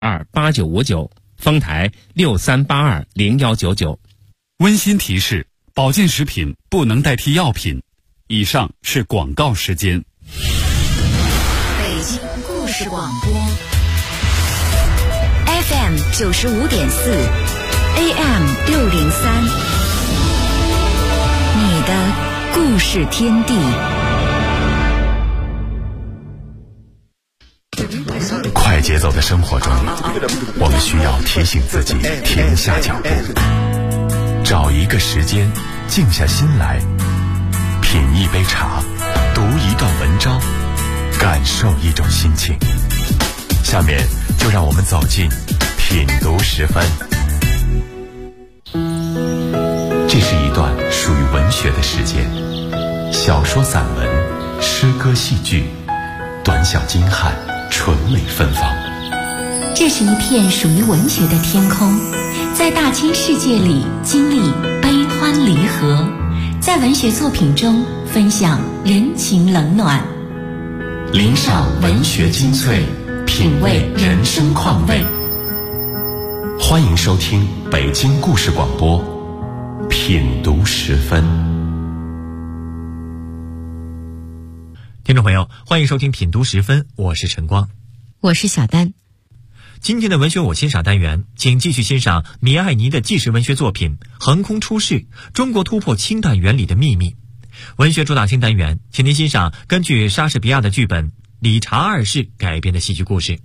8959，丰台63820199。 温馨提示：保健食品不能代替药品。以上是广告时间。 北京故事广播 FM 95.4 AM 603，你的故事天地。 快节奏的生活中，我们需要提醒自己停下脚步，找一个时间静下心来，品一杯茶，读一段文章，感受一种心情。下面就让我们走进品读时分。这是一段属于文学的时间，小说、散文、诗歌、戏剧，短小精悍，纯美芬芳。 这是一片属于文学的天空，在大千世界里经历悲欢离合，在文学作品中分享人情冷暖， 聆赏文学精粹，品味人生况味。欢迎收听北京故事广播品读时分。 听众朋友，欢迎收听品读时分，我是陈光， 我是小丹。 今天的文学我欣赏单元，请继续欣赏米艾尼的纪实文学作品《横空出世：中国突破氢弹原理的秘密》。文学主打新单元，请您欣赏根据莎士比亚的剧本《理查二世》改编的戏剧故事。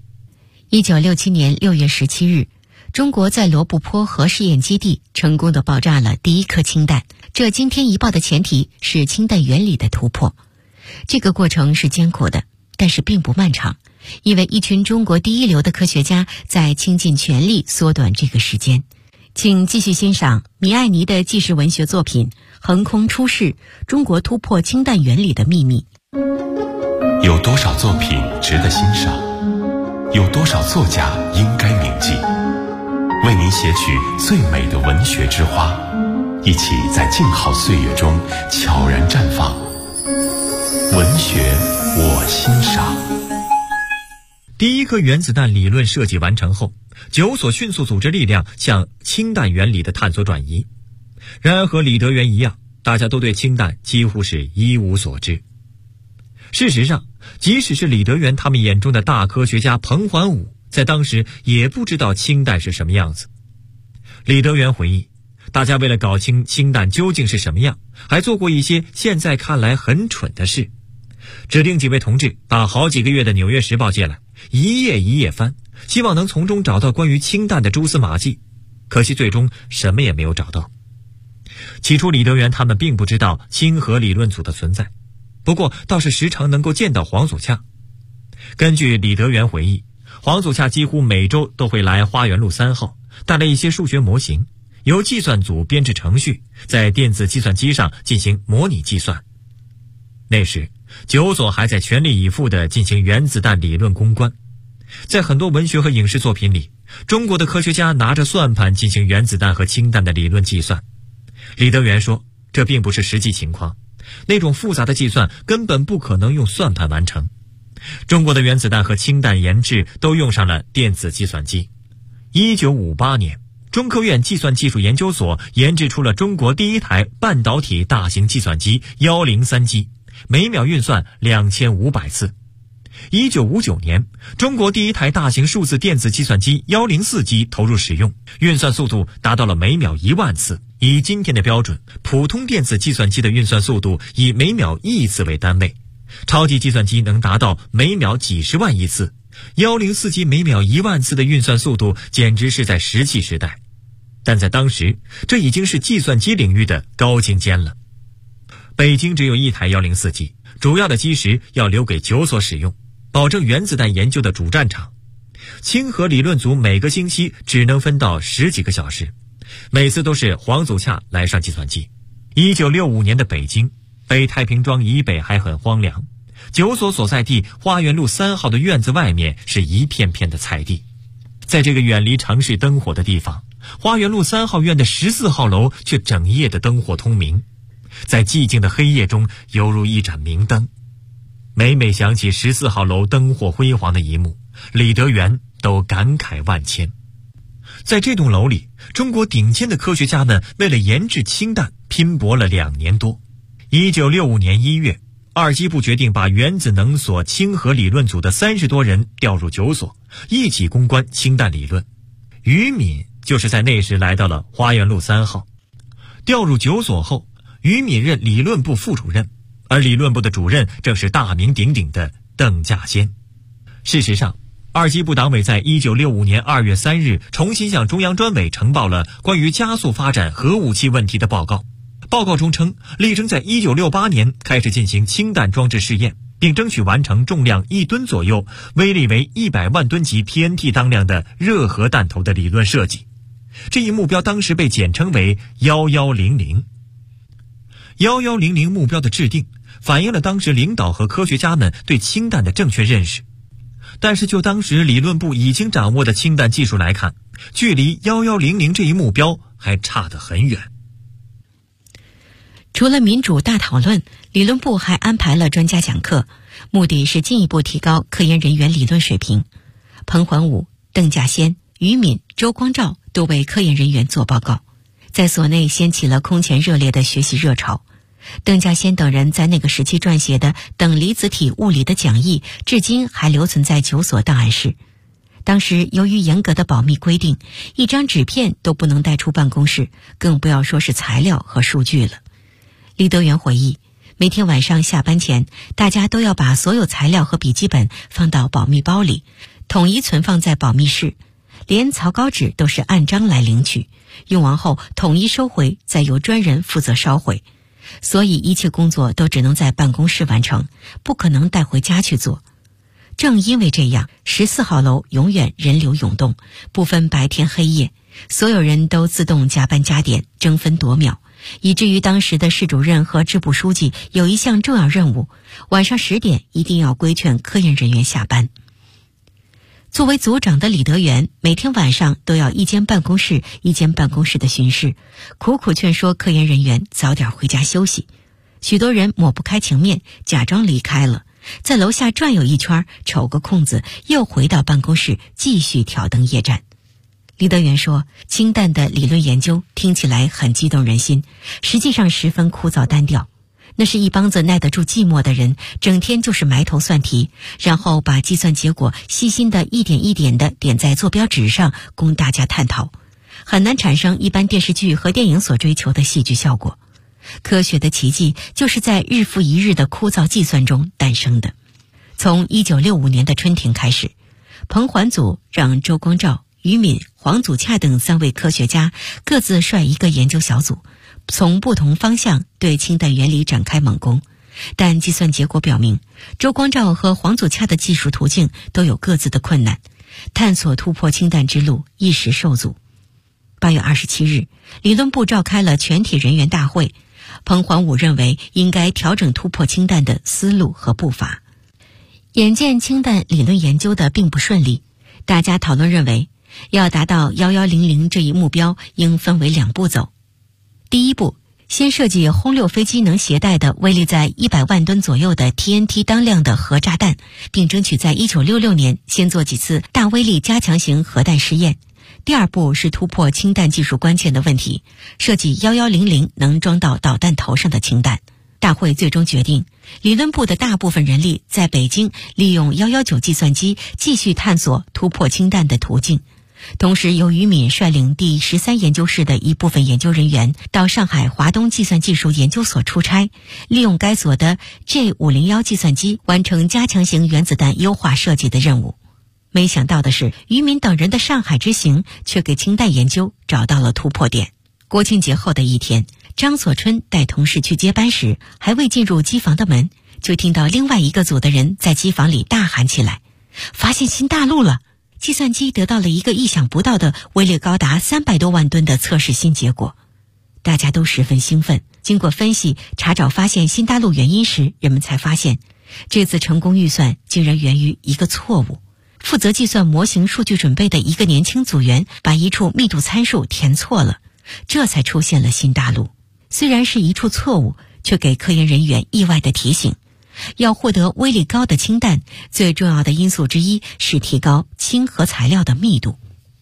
1967年6月17日，中国在罗布泊核试验基地成功地爆炸了第一颗氢弹，这惊天一爆的前提是氢弹原理的突破。这个过程是艰苦的，但是并不漫长，因为一群中国第一流的科学家在倾尽全力缩短这个时间。请继续欣赏米艾尼的纪实文学作品《横空出世：中国突破氢弹原理的秘密》。 有多少作品值得欣赏？有多少作家应该铭记？为您写取最美的文学之花，一起在静好岁月中悄然绽放。文学我欣赏。 第一颗原子弹理论设计完成后，9所迅速组织力量向氢弹原理的探索转移。然而和李德元一样，大家都对氢弹几乎是一无所知。事实上，即使是李德元他们眼中的大科学家彭桓武，在当时也不知道氢弹是什么样子。李德元回忆，大家为了搞清氢弹究竟是什么样，还做过一些现在看来很蠢的事。指定几位同志把好几个月的《纽约时报》借来，一页一页翻，希望能从中找到关于氢弹的蛛丝马迹，可惜最终什么也没有找到。起初李德元他们并不知道氢核理论组的存在，不过倒是时常能够见到黄祖洽。根据李德元回忆，黄祖洽几乎每周都会来花园路3号，带来一些数学模型，由计算组编制程序，在电子计算机上进行模拟计算。那时9所还在全力以赴地进行原子弹理论攻关。在很多文学和影视作品里，中国的科学家拿着算盘进行原子弹和氢弹的理论计算。李德元说，这并不是实际情况，那种复杂的计算根本不可能用算盘完成。中国的原子弹和氢弹研制都用上了电子计算机。1958年，中科院计算技术研究所研制出了中国第一台半导体大型计算机103机，每秒运算2500次。1959年，中国第一台大型数字电子计算机104机投入使用，运算速度达到了每秒10000次。以今天的标准，普通电子计算机的运算速度以每秒亿次为单位，超级计算机能达到每秒几十万亿次。104机每秒10000次的运算速度简直是在石器时代，但在当时，这已经是计算机领域的高精尖了。北京只有一台104机，主要的基石要留给9所使用，保证原子弹研究的主战场。氢核理论组每个星期只能分到10几个小时，每次都是黄祖洽来上计算机。1965年的北京，北太平庄以北还很荒凉，9所所在地花园路3号的院子外面是一片片的菜地。在这个远离城市灯火的地方，花园路3号院的14号楼却整夜的灯火通明，在寂静的黑夜中犹如一盏明灯。每每想起14号楼灯火辉煌的一幕，李德元都感慨万千。在这栋楼里，中国顶尖的科学家们为了研制氢弹拼搏了2年多。1965年1月，二机部决定把原子能所氢核理论组的30多人调入9所，一起攻关氢弹理论。于敏就是在那时来到了花园路3号。调入9所后，于敏任理论部副主任，而理论部的主任正是大名鼎鼎的邓稼先。事实上，二机部党委在1965年2月3日重新向中央专委呈报了关于加速发展核武器问题的报告。报告中称，力争在1968年开始进行氢弹装置试验，并争取完成重量1吨左右、威力为100万吨级 TNT 当量的热核弹头的理论设计。这一目标当时被简称为1100。1100目标的制定，反映了当时领导和科学家们对氢弹的正确认识。但是就当时理论部已经掌握的氢弹技术来看，距离1100这一目标还差得很远。 除了民主大讨论，理论部还安排了专家讲课，目的是进一步提高科研人员理论水平。彭桓武、邓稼先、于敏、周光召都为科研人员做报告，在所内掀起了空前热烈的学习热潮。邓稼先等人在那个时期撰写的等离子体物理的讲义，至今还留存在9所档案室。当时由于严格的保密规定，一张纸片都不能带出办公室，更不要说是材料和数据了。李德元回忆，每天晚上下班前，大家都要把所有材料和笔记本放到保密包里，统一存放在保密室，连草稿纸都是按章来领取，用完后统一收回，再由专人负责烧毁。所以一切工作都只能在办公室完成，不可能带回家去做。正因为这样，14号楼永远人流涌动，不分白天黑夜，所有人都自动加班加点，争分夺秒，以至于当时的市主任和支部书记有一项重要任务，晚上10点一定要规劝科研人员下班。作为组长的李德元每天晚上都要一间办公室一间办公室的巡视，苦苦劝说科研人员早点回家休息。许多人抹不开情面，假装离开了，在楼下转悠一圈，瞅个空子，又回到办公室继续挑灯夜战。李德元说，氢弹的理论研究听起来很激动人心，实际上十分枯燥单调。那是一帮子耐得住寂寞的人，整天就是埋头算题，然后把计算结果细心的一点一点的点在坐标纸上，供大家探讨，很难产生一般电视剧和电影所追求的戏剧效果。科学的奇迹就是在日复一日的枯燥计算中诞生的。从1965年的春天开始，彭桓组让周光召、于敏、黄祖洽等3位科学家各自率一个研究小组，从不同方向对氢弹原理展开猛攻。但计算结果表明，周光召和黄祖洽的技术途径都有各自的困难，探索突破氢弹之路一时受阻。8月27日，理论部召开了全体人员大会，彭桓武认为应该调整突破氢弹的思路和步伐。眼见氢弹理论研究的并不顺利，大家讨论认为，要达到1100这一目标，应分为2步走。第一步，先设计轰六飞机能携带的威力在100万吨左右的 TNT 当量的核炸弹，并争取在1966年先做几次大威力加强型核弹试验。第二步是突破氢弹技术关键的问题，设计1100能装到导弹头上的氢弹。大会最终决定，理论部的大部分人力在北京利用119计算机继续探索突破氢弹的途径。同时，由于敏率领第13研究室的一部分研究人员到上海华东计算技术研究所出差，利用该所的 J501 计算机完成加强型原子弹优化设计的任务。没想到的是，于敏等人的上海之行却给氢弹研究找到了突破点。国庆节后的一天，张所春带同事去接班时，还未进入机房的门，就听到另外一个组的人在机房里大喊起来：“发现新大陆了！”计算机得到了一个意想不到的威力高达300多万吨的测试新结果，大家都十分兴奋。经过分析查找发现新大陆原因时，人们才发现，这次成功预算竟然源于一个错误。负责计算模型数据准备的一个年轻组员把一处密度参数填错了，这才出现了新大陆。虽然是一处错误，却给科研人员意外的提醒。 要获得威力高的氢弹，最重要的因素之一是提高氢核材料的密度。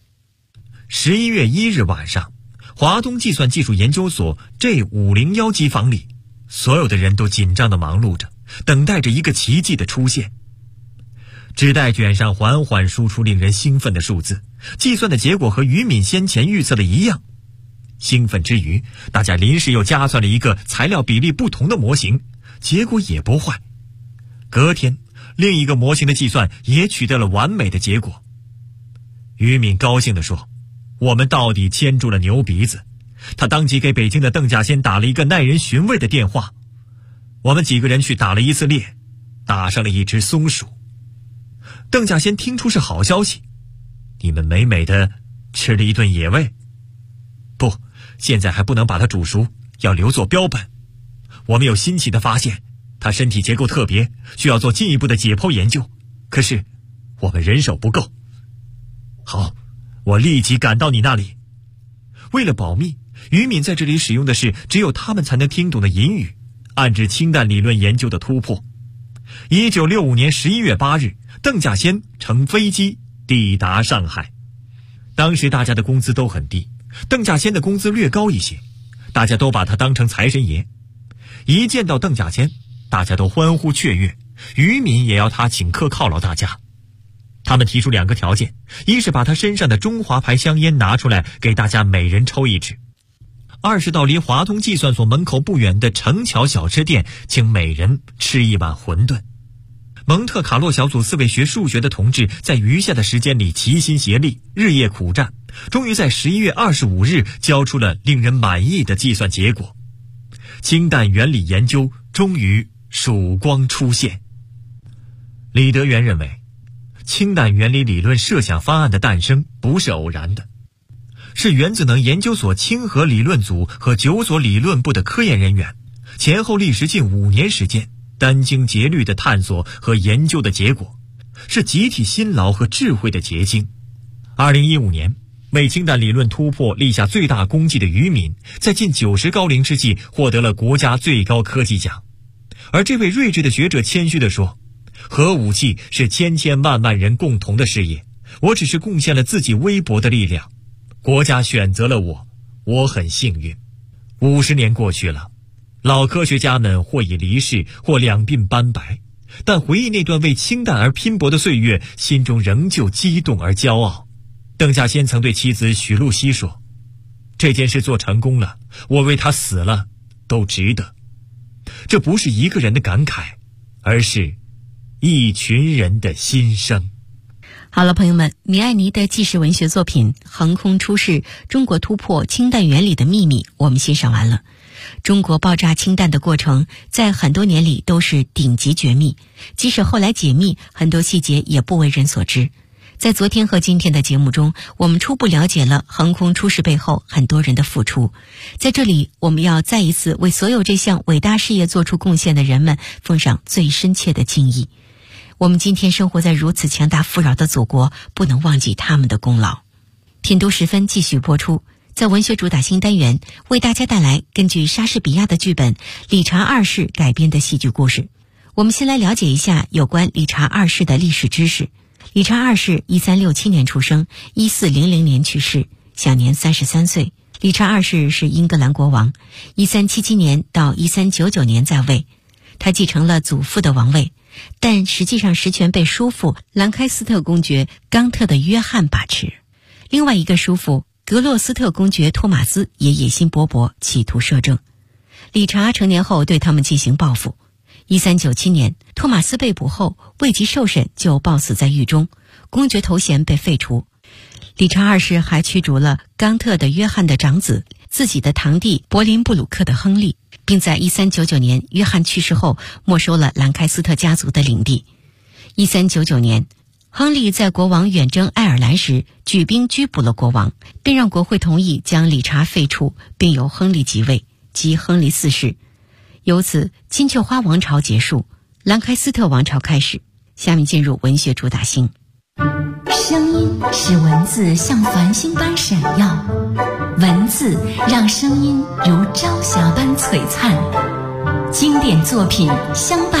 11月1日晚上，华东计算技术研究所 G501机房里，所有的人都紧张地忙碌着，等待着一个奇迹的出现。纸袋卷上缓缓输出令人兴奋的数字，计算的结果和于敏先前预测的一样。兴奋之余，大家临时又加算了一个材料比例不同的模型，结果也不坏。隔天，另一个模型的计算也取得了完美的结果。于敏高兴地说，我们到底牵住了牛鼻子。他当即给北京的邓稼先打了一个耐人寻味的电话。我们几个人去打了一次猎，打上了一只松鼠。邓稼先听出是好消息，你们美美的吃了一顿野味。不，现在还不能把它煮熟，要留作标本。我们有新奇的发现，它身体结构特别，需要做进一步的解剖研究，可是我们人手不够。好，我立即赶到你那里。为了保密，于敏在这里使用的是只有他们才能听懂的隐语，暗指氢弹理论研究的突破。1965年11月8日，邓稼先乘飞机抵达上海。当时大家的工资都很低，邓稼先的工资略高一些，大家都把他当成财神爷。一见到邓稼先，大家都欢呼雀跃，于敏也要他请客犒劳大家。他们提出2个条件，一是把他身上的中华牌香烟拿出来给大家每人抽一支，二是到离华东计算所门口不远的城桥小吃店请每人吃一碗馄饨。蒙特卡洛小组4位学数学的同志在余下的时间里齐心协力，日夜苦战，终于在11月25日交出了令人满意的计算结果。氢弹原理研究终于曙光出现。李德元认为，氢弹原理理论设想方案的诞生不是偶然的，是原子能研究所氢核理论组和9所理论部的科研人员前后历时近5年时间，殚精竭虑的探索和研究的结果，是集体辛劳和智慧的结晶。2015年，为氢弹理论突破立下最大功绩的于敏，在近90高龄之际获得了国家最高科技奖。而这位睿智的学者谦虚地说，核武器是千千万万人共同的事业，我只是贡献了自己微薄的力量。国家选择了我，我很幸运。50年过去了，老科学家们或已离世，或两鬓斑白，但回忆那段为氢弹而拼搏的岁月，心中仍旧激动而骄傲。邓稼先曾对妻子许露西说，这件事做成功了，我为他死了都值得。这不是一个人的感慨，而是一群人的心声。 好了，朋友们，米艾尼的纪实文学作品《横空出世：中国突破氢弹原理的秘密》我们欣赏完了。中国爆炸氢弹的过程在很多年里都是顶级绝密，即使后来解密，很多细节也不为人所知。在昨天和今天的节目中，我们初步了解了横空出世背后很多人的付出。在这里，我们要再一次为所有这项伟大事业做出贡献的人们奉上最深切的敬意。我们今天生活在如此强大富饶的祖国，不能忘记他们的功劳。品读时分继续播出，在文学主打新单元为大家带来根据莎士比亚的剧本《理查二世》改编的戏剧故事。我们先来了解一下有关理查二世的历史知识。理查二世1367年出生，1400年去世，享年33岁。理查二世是英格兰国王，1377年到1399年在位。他继承了祖父的王位，但实际上实权被叔父兰开斯特公爵冈特的约翰把持。另外一个叔父格洛斯特公爵托马斯也野心勃勃，企图摄政。理查成年后对他们进行报复。1397年，托马斯被捕后未及受审就暴死在狱中，公爵头衔被废除。理查二世还驱逐了冈特的约翰的长子，自己的堂弟柏林布鲁克的亨利，并在1399年约翰去世后没收了兰开斯特家族的领地。1399年，亨利在国王远征爱尔兰时举兵拘捕了国王，并让国会同意将理查废除，并由亨利即位，即亨利4世。由此，金雀花王朝结束，兰开斯特王朝开始。下面进入文学主打星。 声音使文字像繁星般闪耀，文字让声音如朝霞般璀璨。经典作品相伴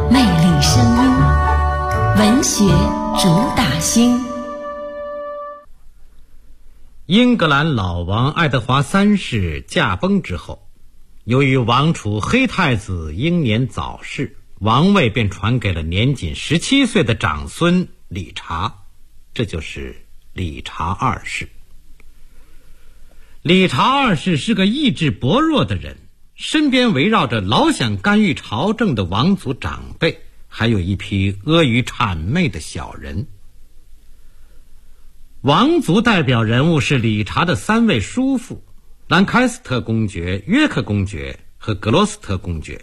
魅力声音，文学主打星。 英格兰老王爱德华三世驾崩之后，由于王储黑太子英年早逝，王位便传给了年仅17岁的长孙理查，这就是理查二世。理查二世是个意志薄弱的人，身边围绕着老想干预朝政的王族长辈，还有一批阿谀谄媚的小人。王族代表人物是理查的3位叔父，兰开斯特公爵、约克公爵和格罗斯特公爵。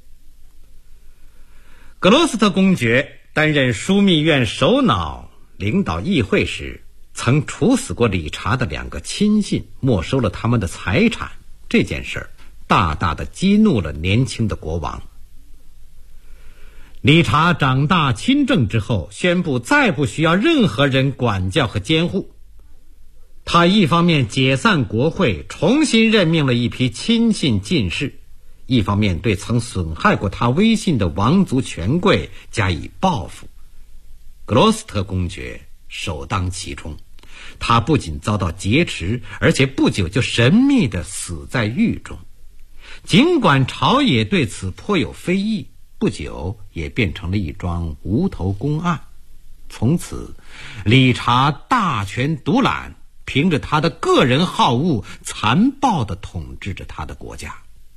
格罗斯特公爵担任枢密院首脑，领导议会时，曾处死过理查的2个亲信，没收了他们的财产。这件事大大的激怒了年轻的国王。理查长大亲政之后，宣布再不需要任何人管教和监护。他一方面解散国会，重新任命了一批亲信进士，一方面对曾损害过他威信的王族权贵加以报复。格罗斯特公爵首当其冲，他不仅遭到劫持，而且不久就神秘地死在狱中。尽管朝野对此颇有非议，不久也变成了一桩无头公案。从此理查大权独揽，凭着他的个人好恶，残暴地统治着他的国家。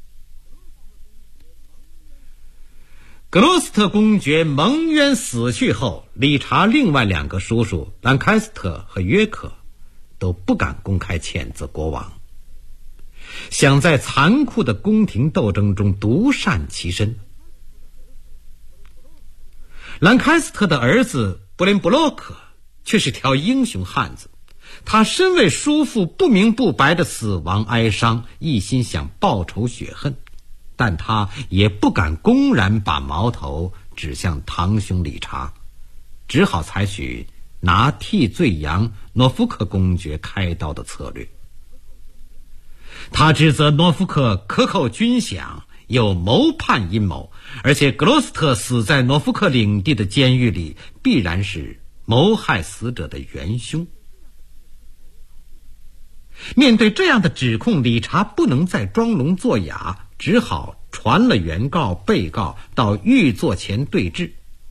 格罗斯特公爵蒙冤死去后，理查另外2个叔叔兰开斯特和约克都不敢公开谴责国王，想在残酷的宫廷斗争中独善其身。兰开斯特的儿子布林布洛克却是条英雄汉子，他身为叔父不明不白的死亡哀伤，一心想报仇雪恨，但他也不敢公然把矛头指向堂兄理查，只好采取拿替罪羊诺福克公爵开刀的策略。他指责诺福克克扣军饷，有谋叛阴谋，而且格罗斯特死在诺福克领地的监狱里，必然是谋害死者的元凶。面对这样的指控，理查不能再装聋作哑，只好传了原告、被告到狱座前对质。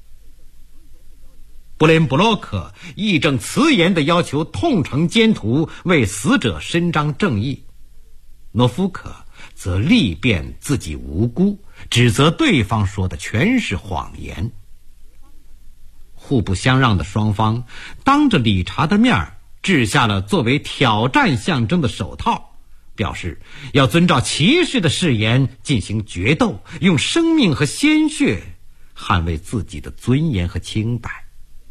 布林布洛克义正辞严地要求痛惩奸徒，为死者伸张正义。诺福克则力辩自己无辜，指责对方说的全是谎言。互不相让的双方当着理查的面掷下了作为挑战象征的手套，表示要遵照骑士的誓言进行决斗，用生命和鲜血捍卫自己的尊严和清白。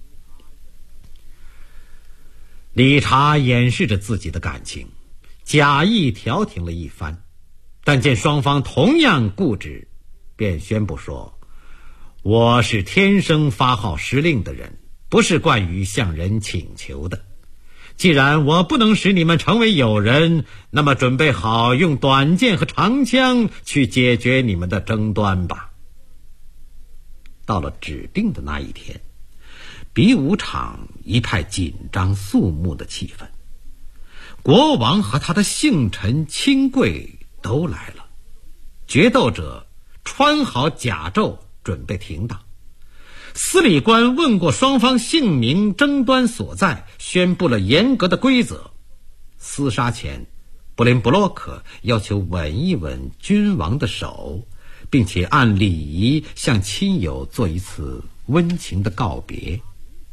理查掩饰着自己的感情，假意调停了一番，但见双方同样固执，便宣布说：我是天生发号施令的人，不是惯于向人请求的。既然我不能使你们成为友人，那么准备好用短剑和长枪去解决你们的争端吧。到了指定的那一天，比武场一派紧张肃穆的气氛，国王和他的幸臣亲贵都来了。决斗者穿好甲胄，准备停当。司礼官问过双方姓名、争端所在，宣布了严格的规则。厮杀前，布林布洛克要求吻一吻君王的手，并且按礼仪向亲友做一次温情的告别。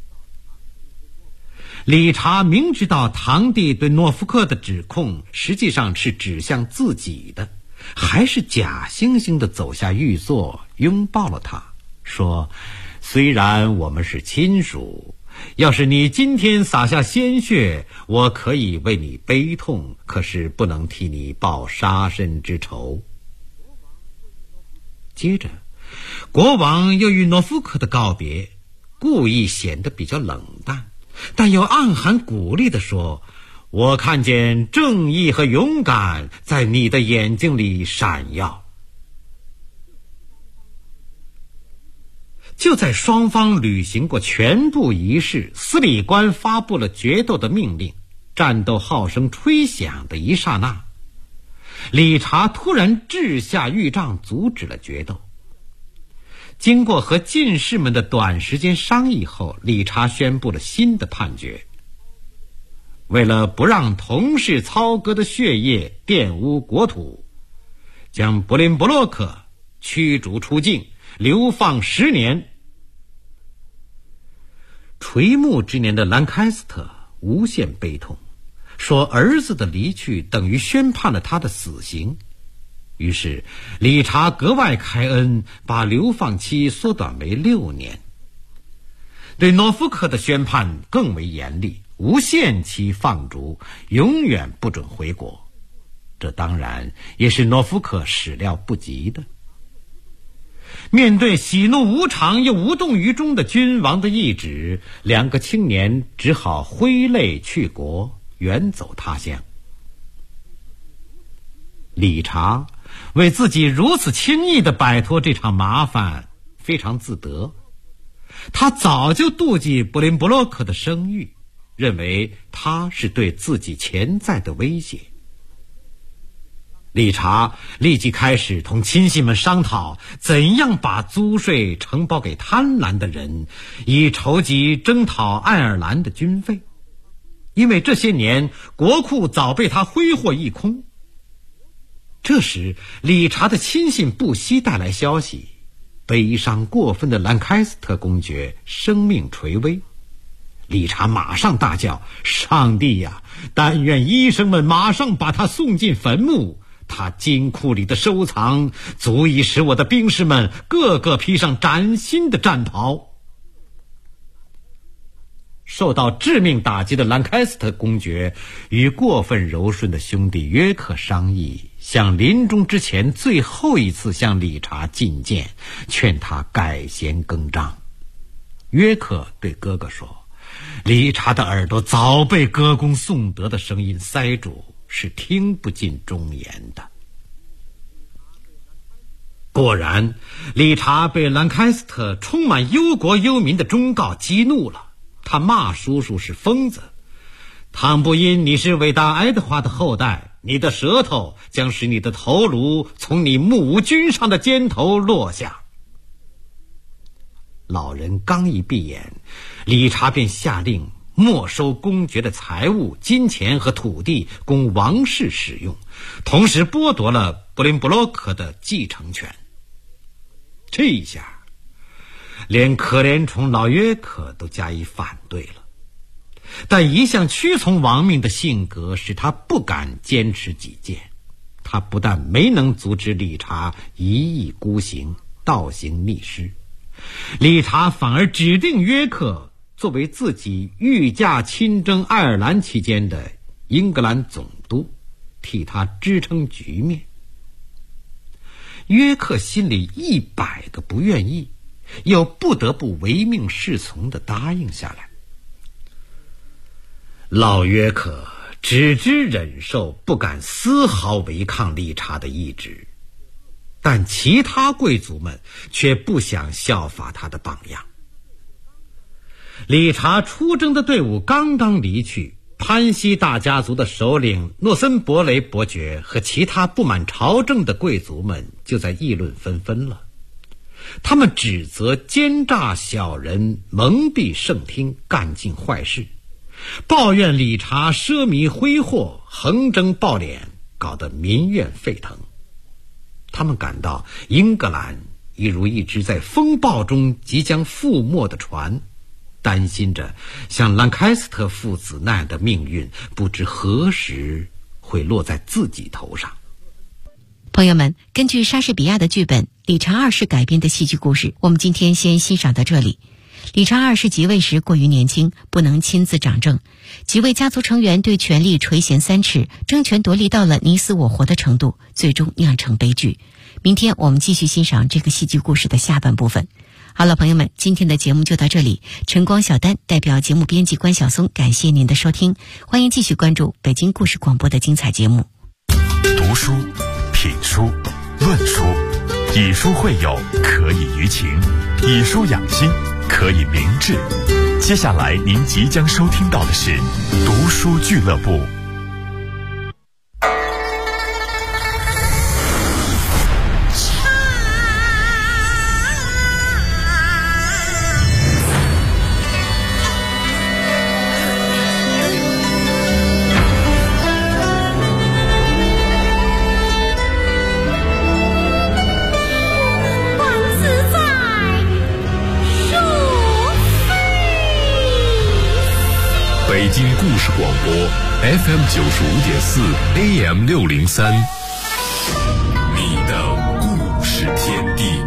理查明知道堂弟对诺福克的指控实际上是指向自己的，还是假惺惺地走下御座，拥抱了他，说：虽然我们是亲属，要是你今天洒下鲜血，我可以为你悲痛，可是不能替你报杀身之仇。接着，国王又与诺福克的告别，故意显得比较冷淡，但又暗含鼓励地说：我看见正义和勇敢在你的眼睛里闪耀。 就在双方履行过全部仪式，司礼官发布了决斗的命令，战斗号声吹响的一刹那，理查突然掷下玉杖，阻止了决斗。经过和进士们的短时间商议后，理查宣布了新的判决。为了不让同事操戈的血液玷污国土，将布林布洛克驱逐出境，流放10年。垂暮之年的兰开斯特无限悲痛，说儿子的离去等于宣判了他的死刑。于是理查格外开恩，把流放期缩短为6年。对诺福克的宣判更为严厉，无限期放逐，永远不准回国。这当然也是诺福克始料不及的。面对喜怒无常又无动于衷的君王的懿旨，2个青年只好挥泪去国，远走他乡。理查为自己如此轻易地摆脱这场麻烦非常自得，他早就妒忌布林布洛克的声誉，认为他是对自己潜在的威胁。理查立即开始同亲信们商讨，怎样把租税承包给贪婪的人，以筹集征讨爱尔兰的军费，因为这些年国库早被他挥霍一空。这时理查的亲信不惜带来消息，悲伤过分的兰开斯特公爵生命垂危。理查马上大叫：上帝呀，但愿医生们马上把他送进坟墓，他金库里的收藏足以使我的兵士们个个披上崭新的战袍。受到致命打击的兰开斯特公爵与过分柔顺的兄弟约克商议，向临终之前最后一次向理查进谏，劝他改弦更张。约克对哥哥说，理查的耳朵早被歌功颂德的声音塞住，是听不进忠言的。果然，理查被兰开斯特充满忧国忧民的忠告激怒了，他骂叔叔是疯子，倘不因你是伟大爱德华的后代，你的舌头将使你的头颅从你目无君上的肩头落下。老人刚一闭眼，理查便下令没收公爵的财物、金钱和土地供王室使用，同时剥夺了布林布洛克的继承权。这一下连可怜虫老约克都加以反对了，但一向屈从亡命的性格使他不敢坚持己见。他不但没能阻止理查一意孤行、倒行逆施，理查反而指定约克作为自己御驾亲征爱尔兰期间的英格兰总督，替他支撑局面。约克心里100个不愿意，又不得不唯命是从地答应下来。老约克只知忍受，不敢丝毫违抗理查的意志，但其他贵族们却不想效法他的榜样。理查出征的队伍刚刚离去，潘西大家族的首领诺森伯雷伯爵和其他不满朝政的贵族们就在议论纷纷了。他们指责奸诈小人蒙蔽圣听，干尽坏事，抱怨理查奢靡挥霍，横征暴敛，搞得民怨沸腾。他们感到英格兰一如一只在风暴中即将覆没的船，担心着像兰开斯特父子那样的命运不知何时会落在自己头上。 朋友们，根据莎士比亚的剧本《理查二世》改编的戏剧故事，我们今天先欣赏到这里。理查二世即位时过于年轻，不能亲自掌政，几位家族成员对权力垂涎3尺，争权夺利到了你死我活的程度，最终酿成悲剧。明天我们继续欣赏这个戏剧故事的下半部分。好了，朋友们，今天的节目就到这里。晨光小丹代表节目编辑关晓松，感谢您的收听，欢迎继续关注北京故事广播的精彩节目。 读书、品书、论书， 以书会友，可以娱情；以书养心，可以明志。接下来您即将收听到的是读书俱乐部。 北京故事广播 FM 95.4 AM 603，你的故事天地。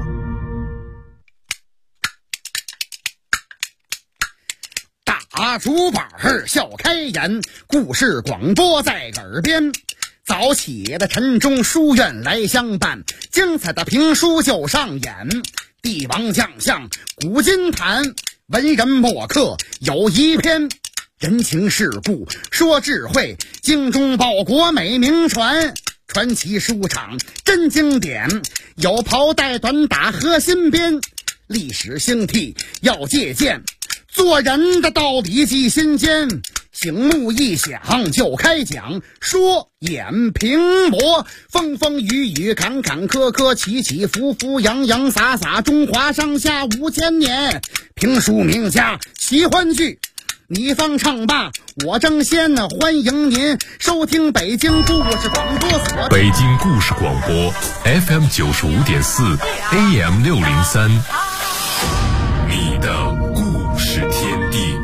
大竹板笑开颜，故事广播在耳边。早起的晨钟书院来相伴，精彩的评书就上演。帝王将相古今谈，文人墨客有一篇。人情世故说智慧，精忠报国美名传。传奇书场真经典，有袍带短打和新编。历史兴替要借鉴，做人的道理记心间。醒目一响就开讲，说演评魔，风风雨雨坎坎坷坷，起起伏伏洋洋洒洒，中华上下5000年。评书名家奇欢剧，你方唱罢我争先，欢迎您收听北京故事广播所。 北京故事广播 FM 95.4 AM 603，你的故事天地。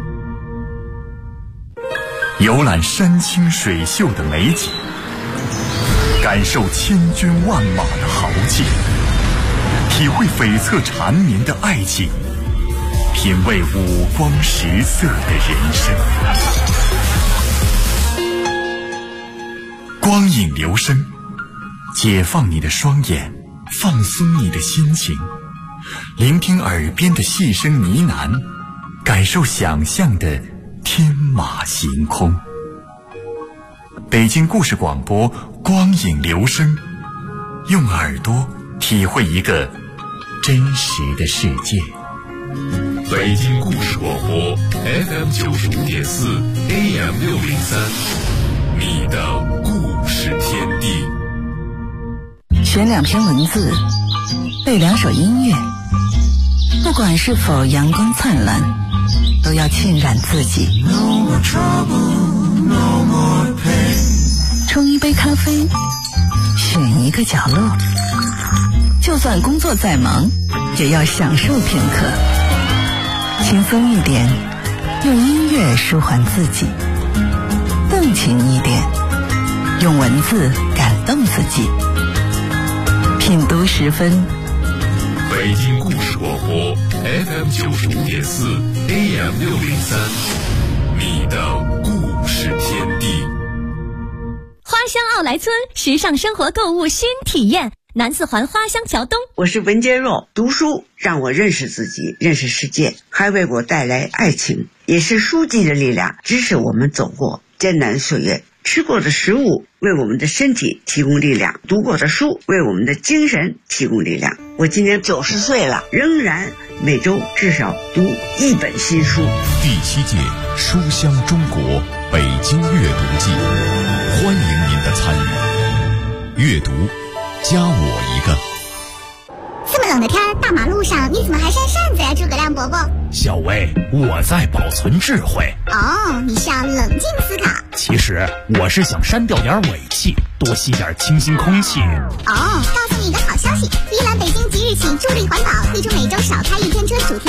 游览山清水秀的美景，感受千军万马的豪气，体会悱恻缠绵的爱情，品味五光十色的人生。光影留声，解放你的双眼，放松你的心情，聆听耳边的细声呢喃，感受想象的天马行空。北京故事广播，光影留声，用耳朵体会一个真实的世界。 北京故事广播 FM 95.4 AM 603，你的故事天地。 选2篇文字，背2首音乐，不管是否阳光灿烂，都要浸染自己。冲一杯咖啡，选一个角落，就算工作再忙，也要享受片刻。轻松一点，用音乐舒缓自己；动情一点，用文字感动自己。品读10分。 北京故事广播 FM 95.4 AM 603，你的故事天地。 花乡奥莱村，时尚生活购物新体验，南四环花乡桥东。 我是文洁若，读书让我认识自己，认识世界，还为我带来爱情，也是书籍的力量支持我们走过艰难岁月。吃过的食物为我们的身体提供力量，读过的书为我们的精神提供力量。我今年90岁了，仍然每周至少读1本新书。 第7届书香中国北京阅读季，欢迎您的参与。阅读，加我一个。 这么冷的天，大马路上你怎么还扇扇子呀，诸葛亮伯伯？ 小薇，我在保存智慧。 哦，你是要冷静思考。 其实我是想删掉点尾气，多吸点清新空气。 哦，告诉你一个好消息，依兰北京即日起助力环保，推出每周少开1天车主题